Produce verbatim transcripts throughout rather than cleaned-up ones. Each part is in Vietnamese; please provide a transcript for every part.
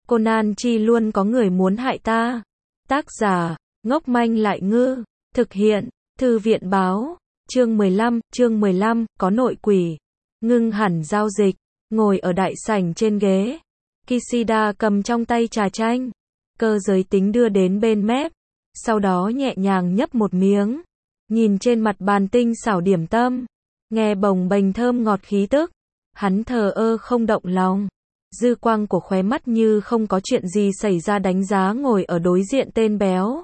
Conan chi luôn có người muốn hại ta. Tác giả, ngốc manh lại ngư. Thực hiện, Thư viện báo. Chương mười lăm, chương mười lăm, có nội quỷ. Ngưng hẳn giao dịch, ngồi ở đại sảnh trên ghế. Kishida cầm trong tay trà chanh. Cơ giới tính đưa đến bên mép. Sau đó nhẹ nhàng nhấp một miếng. Nhìn trên mặt bàn tinh xảo điểm tâm. Nghe bồng bềnh thơm ngọt khí tức. Hắn thờ ơ không động lòng. Dư quang của khóe mắt như không có chuyện gì xảy ra đánh giá ngồi ở đối diện tên béo.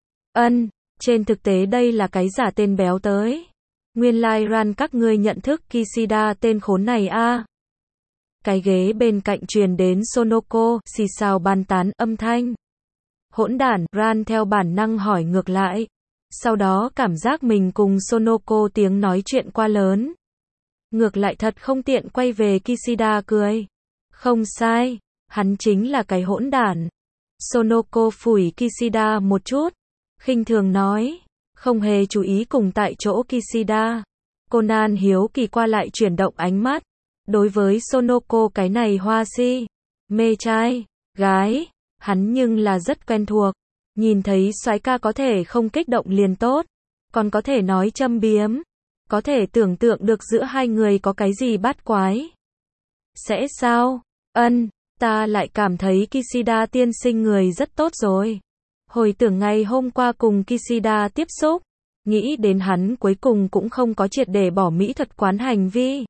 Ân, trên thực tế đây là cái giả tên béo tới. Nguyên lai ran các ngươi nhận thức Kishida tên khốn này a. À. Cái ghế bên cạnh truyền đến Sonoko, xì xào bàn tán âm thanh. Hỗn đản, Ran theo bản năng hỏi ngược lại. Sau đó cảm giác mình cùng Sonoko tiếng nói chuyện quá lớn. Ngược lại thật không tiện quay về Kishida cười. Không sai, hắn chính là cái hỗn đản. Sonoko phủi Kishida một chút, khinh thường nói, không hề chú ý cùng tại chỗ Kishida. Conan hiếu kỳ qua lại chuyển động ánh mắt. Đối với Sonoko cái này hoa si, mê trai, gái, hắn nhưng là rất quen thuộc. Nhìn thấy soái ca có thể không kích động liền tốt, còn có thể nói châm biếm, có thể tưởng tượng được giữa hai người có cái gì bát quái. Sẽ sao? Ân, ta lại cảm thấy Kishida tiên sinh người rất tốt rồi. Hồi tưởng ngày hôm qua cùng Kishida tiếp xúc, nghĩ đến hắn cuối cùng cũng không có triệt để bỏ mỹ thuật quán hành vi.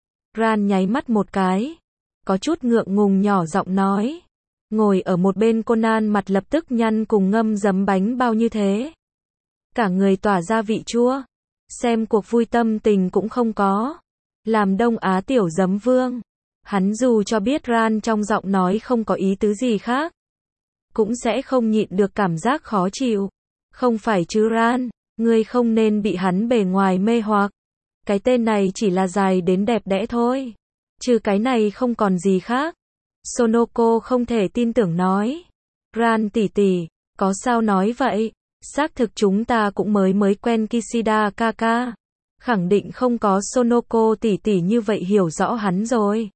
Ran nháy mắt một cái, có chút ngượng ngùng nhỏ giọng nói. Ngồi ở một bên Conan mặt lập tức nhăn cùng ngâm giấm bánh bao như thế. Cả người tỏa ra vị chua. Xem cuộc vui tâm tình cũng không có. Làm Đông Á tiểu giấm vương. Hắn dù cho biết Ran trong giọng nói không có ý tứ gì khác, cũng sẽ không nhịn được cảm giác khó chịu. Không phải chứ Ran, ngươi không nên bị hắn bề ngoài mê hoặc. Cái tên này chỉ là dài đến đẹp đẽ thôi. Trừ cái này không còn gì khác. Sonoko không thể tin tưởng nói. Ran tỷ tỷ, có sao nói vậy? Xác thực chúng ta cũng mới mới quen Kishida kaka. Khẳng định không có Sonoko tỷ tỷ như vậy hiểu rõ hắn rồi.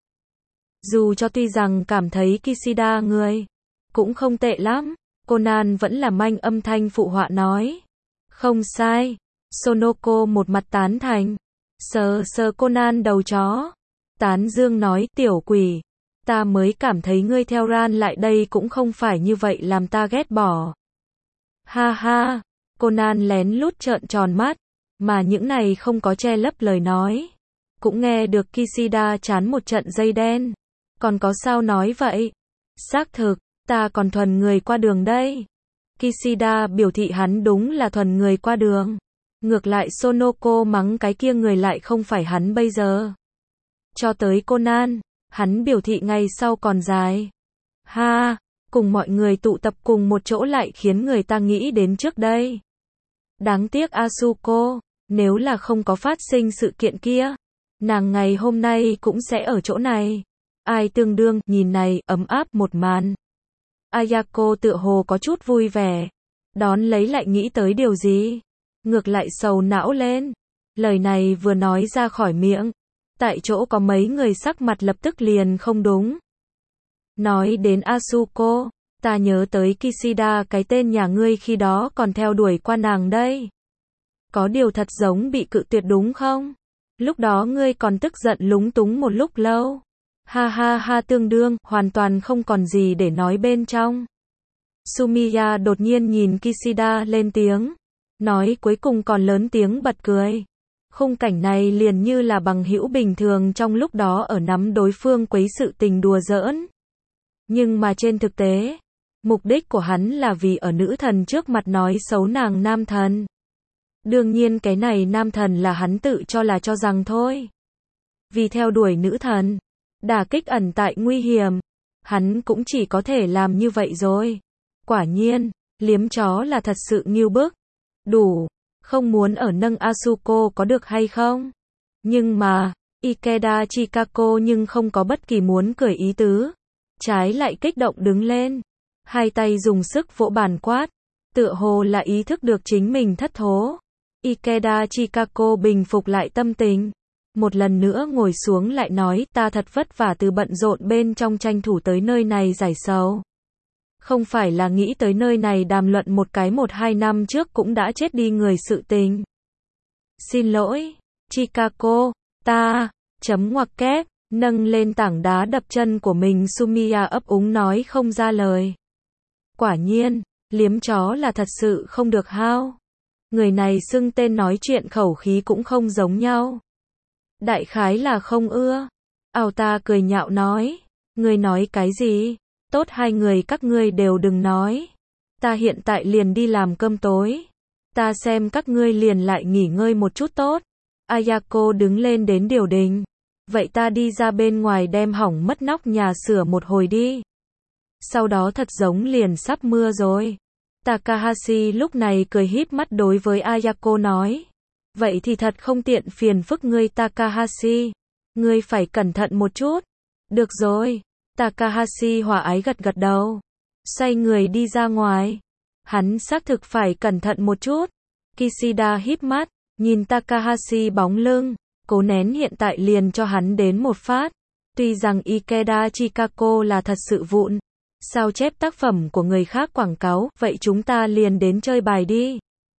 Dù cho tuy rằng cảm thấy Kishida người cũng không tệ lắm, Conan vẫn là manh âm thanh phụ họa nói. Không sai. Sonoko một mặt tán thành. Sờ sờ Conan đầu chó. Tán dương nói, tiểu quỷ. Ta mới cảm thấy ngươi theo Ran lại đây cũng không phải như vậy làm ta ghét bỏ. Ha ha. Conan lén lút trợn tròn mắt. Mà những này không có che lấp lời nói. Cũng nghe được Kishida chán một trận dây đen. Còn có sao nói vậy? Xác thực, ta còn thuần người qua đường đây. Kishida biểu thị hắn đúng là thuần người qua đường. Ngược lại Sonoko mắng cái kia người lại không phải hắn bây giờ. Cho tới Conan, hắn biểu thị ngày sau còn dài. Ha, cùng mọi người tụ tập cùng một chỗ lại khiến người ta nghĩ đến trước đây. Đáng tiếc Asuko, nếu là không có phát sinh sự kiện kia, nàng ngày hôm nay cũng sẽ ở chỗ này. Ai tương đương, nhìn này, ấm áp một màn. Ayako tựa hồ có chút vui vẻ. Đón lấy lại nghĩ tới điều gì. Ngược lại sầu não lên. Lời này vừa nói ra khỏi miệng. Tại chỗ có mấy người sắc mặt lập tức liền không đúng. Nói đến Asuko, ta nhớ tới Kishida cái tên nhà ngươi khi đó còn theo đuổi qua nàng đây. Có điều thật giống bị cự tuyệt đúng không? Lúc đó ngươi còn tức giận lúng túng một lúc lâu. Ha ha ha tương đương, hoàn toàn không còn gì để nói bên trong. Sumiya đột nhiên nhìn Kishida lên tiếng. Nói cuối cùng còn lớn tiếng bật cười. Khung cảnh này liền như là bằng hữu bình thường trong lúc đó ở nắm đối phương quấy sự tình đùa giỡn. Nhưng mà trên thực tế, mục đích của hắn là vì ở nữ thần trước mặt nói xấu nàng nam thần. Đương nhiên cái này nam thần là hắn tự cho là cho rằng thôi. Vì theo đuổi nữ thần, đả kích ẩn tại nguy hiểm, hắn cũng chỉ có thể làm như vậy rồi. Quả nhiên, liếm chó là thật sự nghiêu bức. Đủ, không muốn ở nâng Asuko có được hay không? Nhưng mà, Ikeda Chikako nhưng không có bất kỳ muốn cười ý tứ. Trái lại kích động đứng lên. Hai tay dùng sức vỗ bàn quát. Tựa hồ là ý thức được chính mình thất thố. Ikeda Chikako bình phục lại tâm tình. một lần nữa ngồi xuống lại nói, ta thật vất vả từ bận rộn bên trong tranh thủ tới nơi này giải sầu. Không phải là nghĩ tới nơi này đàm luận một cái một hai năm trước cũng đã chết đi người sự tình. Xin lỗi, Chikako, ta, chấm ngoặc kép, nâng lên tảng đá đập chân của mình. Sumiya ấp úng nói không ra lời. Quả nhiên, liếm chó là thật sự không được hao. Người này xưng tên nói chuyện khẩu khí cũng không giống nhau. Đại khái là không ưa. Alta cười nhạo nói, ngươi nói cái gì? Tốt hai người các ngươi đều đừng nói. Ta hiện tại liền đi làm cơm tối. Ta xem các ngươi liền lại nghỉ ngơi một chút tốt. Ayako đứng lên đến điều đình. Vậy ta đi ra bên ngoài đem hỏng mất nóc nhà sửa một hồi đi. Sau đó thật giống liền sắp mưa rồi. Takahashi lúc này cười híp mắt đối với Ayako nói. Vậy thì thật không tiện phiền phức ngươi Takahashi. Ngươi phải cẩn thận một chút. Được rồi. Takahashi hòa ái gật gật đầu. Xoay người đi ra ngoài. Hắn xác thực phải cẩn thận một chút. Kishida híp mắt, nhìn Takahashi bóng lưng, cố nén hiện tại liền cho hắn đến một phát. Tuy rằng Ikeda Chikako là thật sự vụn, sao chép tác phẩm của người khác quảng cáo, vậy chúng ta liền đến chơi bài đi.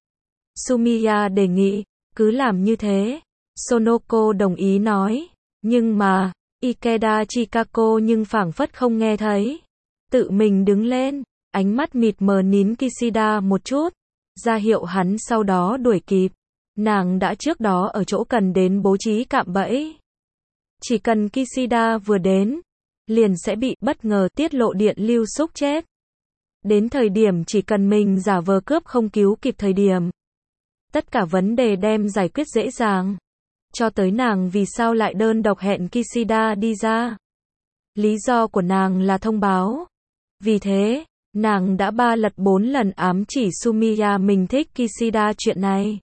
Sumiya đề nghị, cứ làm như thế. Sonoko đồng ý nói, nhưng mà, Ikeda Chikako nhưng phảng phất không nghe thấy. Tự mình đứng lên, ánh mắt mịt mờ nín Kishida một chút, ra hiệu hắn sau đó đuổi kịp. Nàng đã trước đó ở chỗ cần đến bố trí cạm bẫy. Chỉ cần Kishida vừa đến, liền sẽ bị bất ngờ tiết lộ điện lưu xúc chết. Đến thời điểm chỉ cần mình giả vờ cướp không cứu kịp thời điểm. Tất cả vấn đề đem giải quyết dễ dàng. Cho tới nàng vì sao lại đơn độc hẹn Kishida đi ra. Lý do của nàng là thông báo. Vì thế, nàng đã ba lật bốn lần ám chỉ Sumiya mình thích Kishida chuyện này.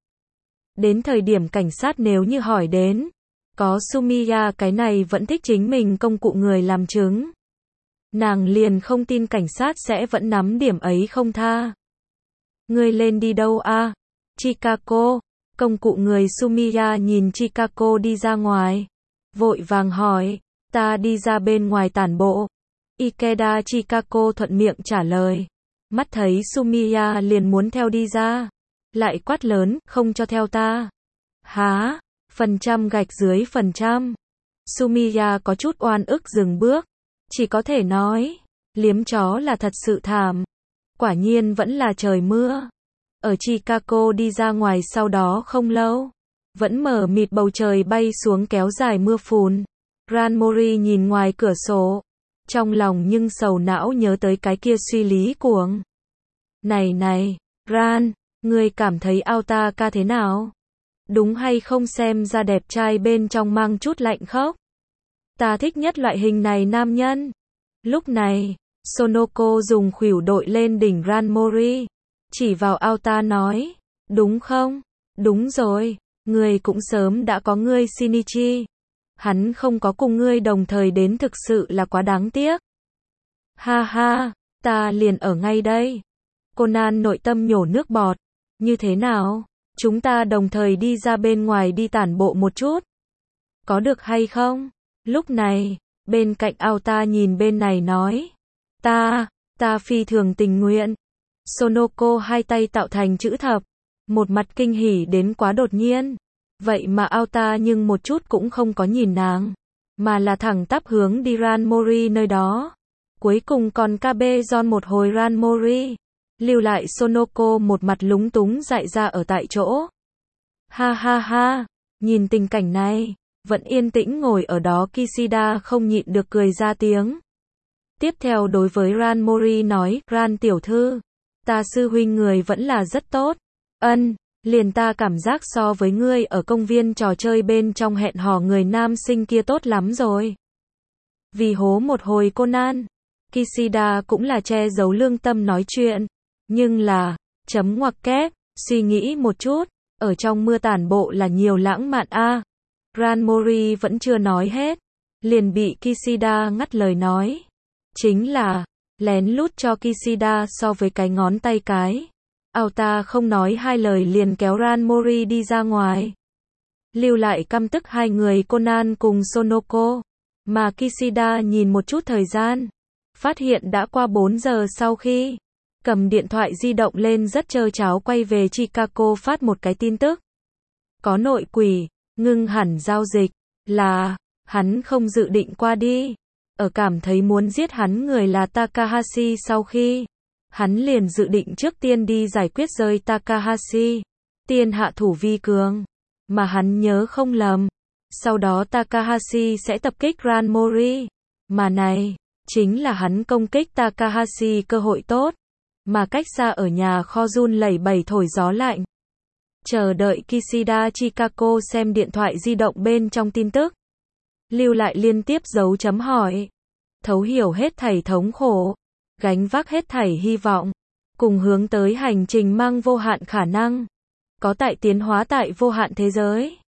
Đến thời điểm cảnh sát nếu như hỏi đến, có Sumiya cái này vẫn thích chính mình công cụ người làm chứng. Nàng liền không tin cảnh sát sẽ vẫn nắm điểm ấy không tha. Ngươi lên đi đâu a? À? Chikako, công cụ người Sumiya nhìn Chikako đi ra ngoài. Vội vàng hỏi, ta đi ra bên ngoài tản bộ. Ikeda Chikako thuận miệng trả lời. Mắt thấy Sumiya liền muốn theo đi ra. Lại quát lớn, không cho theo ta. Há, phần trăm gạch dưới phần trăm. Sumiya có chút oan ức dừng bước. Chỉ có thể nói, liếm chó là thật sự thảm. Quả nhiên vẫn là trời mưa. Ở Chikako đi ra ngoài sau đó không lâu. Vẫn mở mịt bầu trời bay xuống kéo dài mưa phùn. Ranmori nhìn ngoài cửa sổ. Trong lòng nhưng sầu não nhớ tới cái kia suy lý cuồng. Này này, Ran, ngươi cảm thấy Aotaka thế nào? Đúng hay không xem ra đẹp trai bên trong mang chút lạnh khốc? Ta thích nhất loại hình này nam nhân. Lúc này, Sonoko dùng khuỷu đội lên đỉnh Ranmori. Chỉ vào Aota nói, đúng không? Đúng rồi, ngươi cũng sớm đã có ngươi Shinichi. Hắn không có cùng ngươi đồng thời đến thực sự là quá đáng tiếc. Ha ha, ta liền ở ngay đây. Conan nội tâm nhổ nước bọt. Như thế nào? Chúng ta đồng thời đi ra bên ngoài đi tản bộ một chút. Có được hay không? Lúc này, bên cạnh Aota nhìn bên này nói. Ta, ta phi thường tình nguyện. Sonoko hai tay tạo thành chữ thập. Một mặt kinh hỉ đến quá đột nhiên. Vậy mà Aota nhưng một chút cũng không có nhìn nàng. Mà là thẳng tắp hướng đi Ranmori nơi đó. Cuối cùng còn Kabe Giòn một hồi Ranmori. Lưu lại Sonoko một mặt lúng túng dại ra ở tại chỗ. Ha ha ha, nhìn tình cảnh này, vẫn yên tĩnh ngồi ở đó Kishida không nhịn được cười ra tiếng. Tiếp theo đối với Ranmori nói, Ran tiểu thư, ta sư huynh người vẫn là rất tốt. Ân, liền ta cảm giác so với ngươi ở công viên trò chơi bên trong hẹn hò người nam sinh kia tốt lắm rồi. Vì hố một hồi Conan, Kishida cũng là che giấu lương tâm nói chuyện. Nhưng là, chấm ngoặc kép, suy nghĩ một chút, ở trong mưa tản bộ là nhiều lãng mạn a. À. Ranmori vẫn chưa nói hết, liền bị Kishida ngắt lời nói. Chính là, lén lút cho Kishida so với cái ngón tay cái. Aota không nói hai lời liền kéo Ranmori đi ra ngoài. lưu lại căm tức hai người Conan cùng Sonoko. Mà Kishida nhìn một chút thời gian, phát hiện đã qua bốn giờ sau khi cầm điện thoại di động lên rất trơ tráo quay về Chicago phát một cái tin tức. Có nội quỷ, ngưng hẳn giao dịch, là, hắn không dự định qua đi. Ở cảm thấy muốn giết hắn người là Takahashi sau khi, hắn liền dự định trước tiên đi giải quyết rơi Takahashi, tiên hạ thủ vi cường. Mà hắn nhớ không lầm, sau đó Takahashi sẽ tập kích Grand Mori. Mà này, chính là hắn công kích Takahashi cơ hội tốt. Mà cách xa ở nhà kho run lẩy bẩy thổi gió lạnh. Chờ đợi Kishida Chicago xem điện thoại di động bên trong tin tức. Lưu lại liên tiếp dấu chấm hỏi. Thấu hiểu hết thảy thống khổ. Gánh vác hết thảy hy vọng. Cùng hướng tới hành trình mang vô hạn khả năng. Có tại tiến hóa tại vô hạn thế giới.